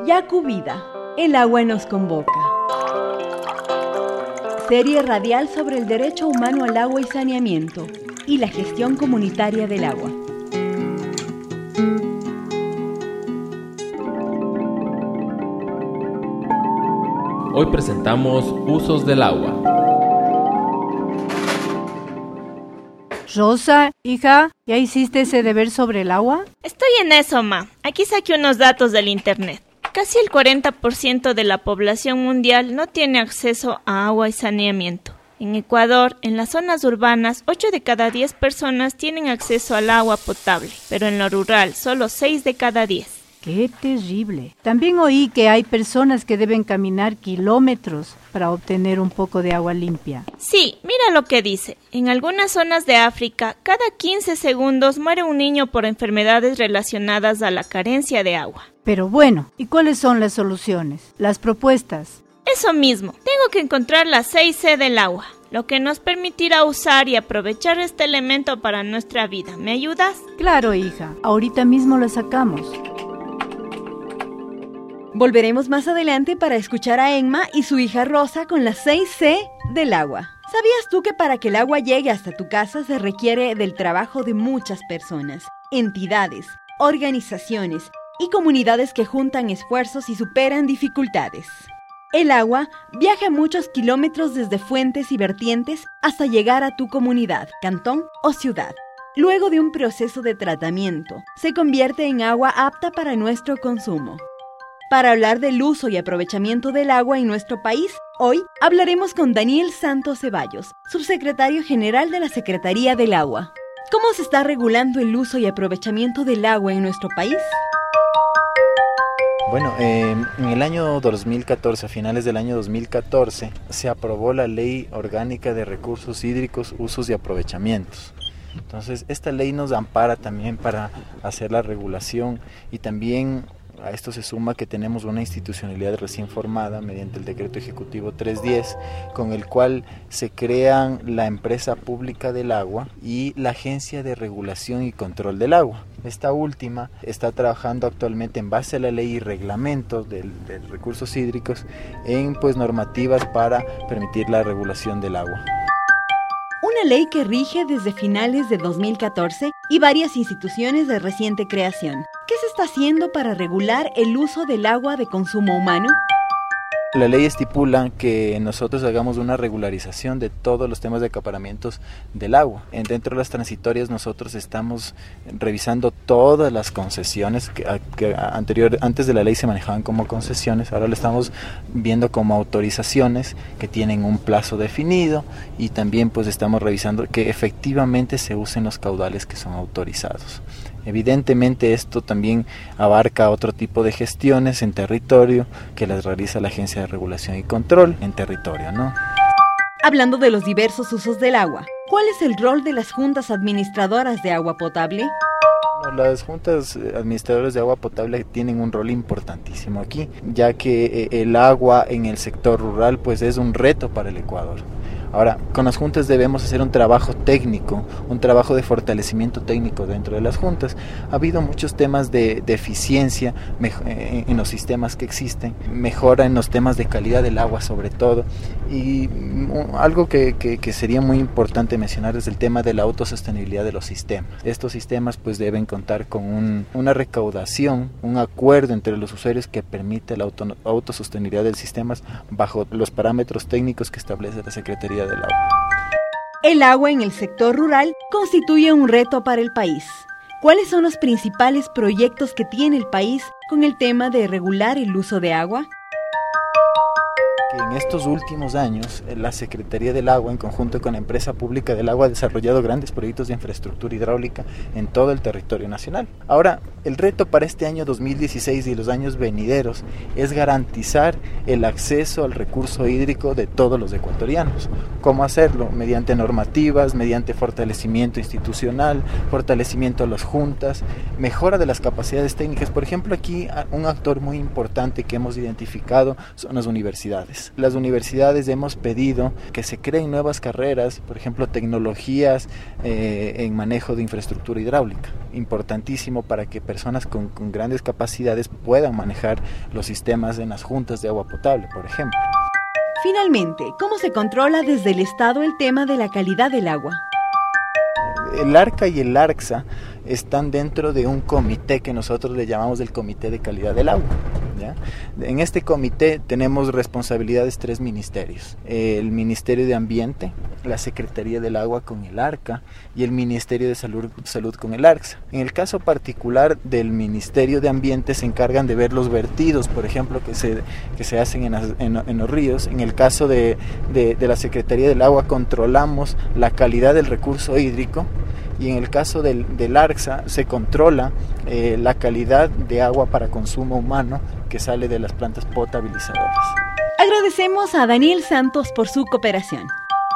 Yaku Vida, el agua nos convoca. Serie radial sobre el derecho humano al agua y saneamiento y la gestión comunitaria del agua. Hoy presentamos Usos del agua. Rosa, hija, ¿ya hiciste ese deber sobre el agua? Estoy en eso, ma. Aquí saqué unos datos del internet. Casi el 40% de la población mundial no tiene acceso a agua y saneamiento. En Ecuador, en las zonas urbanas, 8 de cada 10 personas tienen acceso al agua potable, pero en lo rural, solo 6 de cada 10. ¡Qué terrible! También oí que hay personas que deben caminar kilómetros para obtener un poco de agua limpia. Sí, mira lo que dice. En algunas zonas de África, cada 15 segundos muere un niño por enfermedades relacionadas a la carencia de agua. Pero bueno, ¿y cuáles son las soluciones? Las propuestas. Eso mismo, tengo que encontrar la 6C del agua, lo que nos permitirá usar y aprovechar este elemento para nuestra vida. ¿Me ayudas? Claro, hija, ahorita mismo la sacamos. Volveremos más adelante para escuchar a Emma y su hija Rosa con las 6C del agua. ¿Sabías tú que para que el agua llegue hasta tu casa se requiere del trabajo de muchas personas, entidades, organizaciones y comunidades que juntan esfuerzos y superan dificultades? El agua viaja muchos kilómetros desde fuentes y vertientes hasta llegar a tu comunidad, cantón o ciudad. Luego de un proceso de tratamiento, se convierte en agua apta para nuestro consumo. Para hablar del uso y aprovechamiento del agua en nuestro país, hoy hablaremos con Daniel Santos Ceballos, subsecretario general de la Secretaría del Agua. ¿Cómo se está regulando el uso y aprovechamiento del agua en nuestro país? Bueno, en el año 2014, a finales del año 2014, se aprobó la Ley Orgánica de Recursos Hídricos, Usos y Aprovechamientos. Entonces, esta ley nos ampara también para hacer la regulación y también a esto se suma que tenemos una institucionalidad recién formada mediante el Decreto Ejecutivo 310, con el cual se crean la Empresa Pública del Agua y la Agencia de Regulación y Control del Agua. Esta última está trabajando actualmente en base a la ley y reglamentos de recursos hídricos en normativas para permitir la regulación del agua. Una ley que rige desde finales de 2014 y varias instituciones de reciente creación. ¿Qué se está haciendo para regular el uso del agua de consumo humano? La ley estipula que nosotros hagamos una regularización de todos los temas de acaparamientos del agua. Dentro de las transitorias nosotros estamos revisando todas las concesiones que antes de la ley se manejaban como concesiones, ahora lo estamos viendo como autorizaciones que tienen un plazo definido y también estamos revisando que efectivamente se usen los caudales que son autorizados. Evidentemente esto también abarca otro tipo de gestiones en territorio que las realiza la Agencia de Regulación y Control en territorio, ¿no? Hablando de los diversos usos del agua, ¿cuál es el rol de las juntas administradoras de agua potable? Las juntas administradoras de agua potable tienen un rol importantísimo aquí, ya que el agua en el sector rural es un reto para el Ecuador. Ahora, con las juntas debemos hacer un trabajo técnico, un trabajo de fortalecimiento técnico dentro de las juntas. Ha habido muchos temas de eficiencia en los sistemas que existen, mejora en los temas de calidad del agua sobre todo, y algo que sería muy importante mencionar es el tema de la autosostenibilidad de los sistemas. Estos sistemas deben contar con una recaudación, un acuerdo entre los usuarios que permite la autosostenibilidad del sistema bajo los parámetros técnicos que establece la Secretaría del Agua. El agua en el sector rural constituye un reto para el país. ¿Cuáles son los principales proyectos que tiene el país con el tema de regular el uso de agua? En estos últimos años, la Secretaría del Agua, en conjunto con la Empresa Pública del Agua, ha desarrollado grandes proyectos de infraestructura hidráulica en todo el territorio nacional. Ahora, el reto para este año 2016 y los años venideros es garantizar el acceso al recurso hídrico de todos los ecuatorianos. ¿Cómo hacerlo? Mediante normativas, mediante fortalecimiento institucional, fortalecimiento a las juntas, mejora de las capacidades técnicas. Por ejemplo, aquí un actor muy importante que hemos identificado son las universidades. país, las universidades hemos pedido que se creen nuevas carreras, por ejemplo, tecnologías en manejo de infraestructura hidráulica. Importantísimo para que personas con grandes capacidades puedan manejar los sistemas en las juntas de agua potable, por ejemplo. Finalmente, ¿cómo se controla desde el Estado el tema de la calidad del agua? El ARCA y el ARCSA están dentro de un comité que nosotros le llamamos el Comité de Calidad del Agua, ¿ya? En este comité tenemos responsabilidades 3 ministerios: el Ministerio de Ambiente, la Secretaría del Agua con el ARCA y el Ministerio de Salud con el ARCSA. En el caso particular del Ministerio de Ambiente se encargan de ver los vertidos, por ejemplo, que se hacen en los ríos. En el caso de la Secretaría del Agua controlamos la calidad del recurso hídrico, y en el caso del ARCSA se controla la calidad de agua para consumo humano que sale de las plantas potabilizadoras. Agradecemos a Daniel Santos por su cooperación.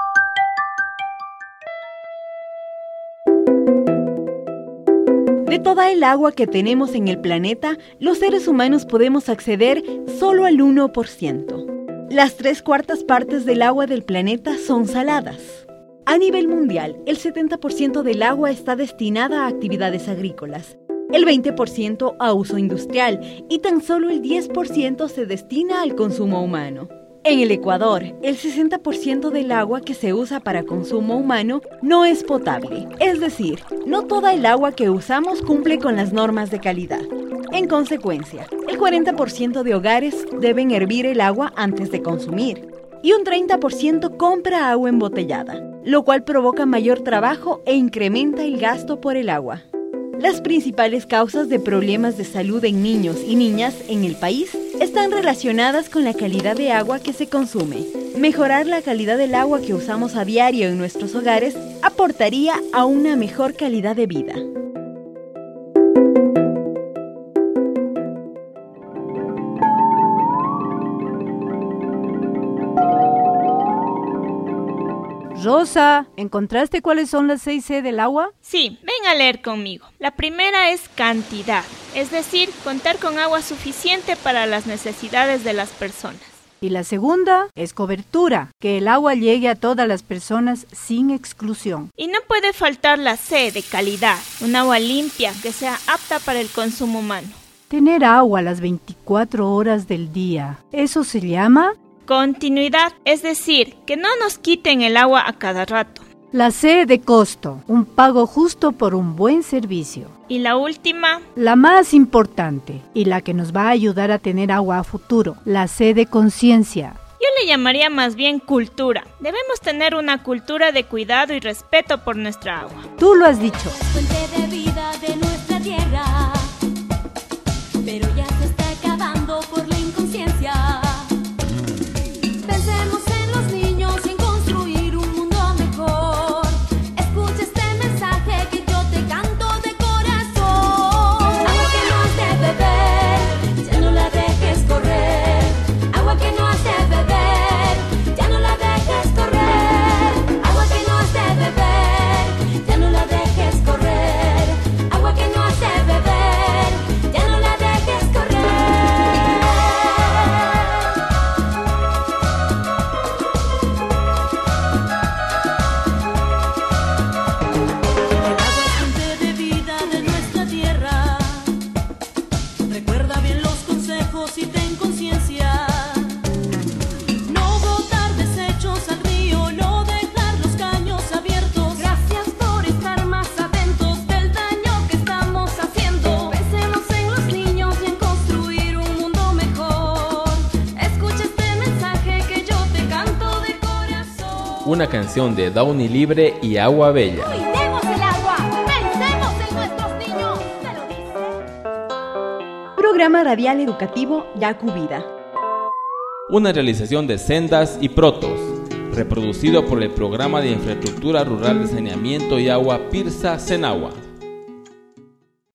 De toda el agua que tenemos en el planeta, los seres humanos podemos acceder solo al 1%. Las 3/4 partes del agua del planeta son saladas. A nivel mundial, el 70% del agua está destinada a actividades agrícolas, el 20% a uso industrial y tan solo el 10% se destina al consumo humano. En el Ecuador, el 60% del agua que se usa para consumo humano no es potable, es decir, no toda el agua que usamos cumple con las normas de calidad. En consecuencia, el 40% de hogares deben hervir el agua antes de consumir y un 30% compra agua embotellada, lo cual provoca mayor trabajo e incrementa el gasto por el agua. Las principales causas de problemas de salud en niños y niñas en el país están relacionadas con la calidad de agua que se consume. Mejorar la calidad del agua que usamos a diario en nuestros hogares aportaría a una mejor calidad de vida. Rosa, ¿encontraste cuáles son las 6C del agua? Sí, ven a leer conmigo. La primera es cantidad, es decir, contar con agua suficiente para las necesidades de las personas. Y la segunda es cobertura, que el agua llegue a todas las personas sin exclusión. Y no puede faltar la C de calidad, un agua limpia que sea apta para el consumo humano. Tener agua las 24 horas del día, ¿eso se llama? Continuidad, es decir, que no nos quiten el agua a cada rato. La C de costo, un pago justo por un buen servicio. Y la última, la más importante y la que nos va a ayudar a tener agua a futuro, la C de conciencia. Yo le llamaría más bien cultura. Debemos tener una cultura de cuidado y respeto por nuestra agua. Tú lo has dicho. Fuente de vida de nuestra tierra, pero ya se está acabando por la inconsciencia. Pensemos en los niños y en construir un mundo mejor. Escucha este mensaje que yo te canto de corazón. Agua que no has de beber, ya no la dejes correr. Agua que no has de beber, ya no la dejes correr. Agua que no has de beber, ya no la dejes correr. Agua que no has de beber, ya no la dejes correr. Recuerda bien los consejos y ten conciencia. No botar desechos al río, no dejar los caños abiertos. Gracias por estar más atentos del daño que estamos haciendo. Pensemos en los niños y en construir un mundo mejor. Escucha este mensaje que yo te canto de corazón. Una canción de Downy Libre y Agua Bella. Cuidemos el agua, pensemos en nuestros niños. ¿Te lo dice? Programa radial educativo Yacu Vida. Una realización de Sendas y Protos, reproducido por el Programa de Infraestructura Rural de Saneamiento y Agua PIRSA Senagua.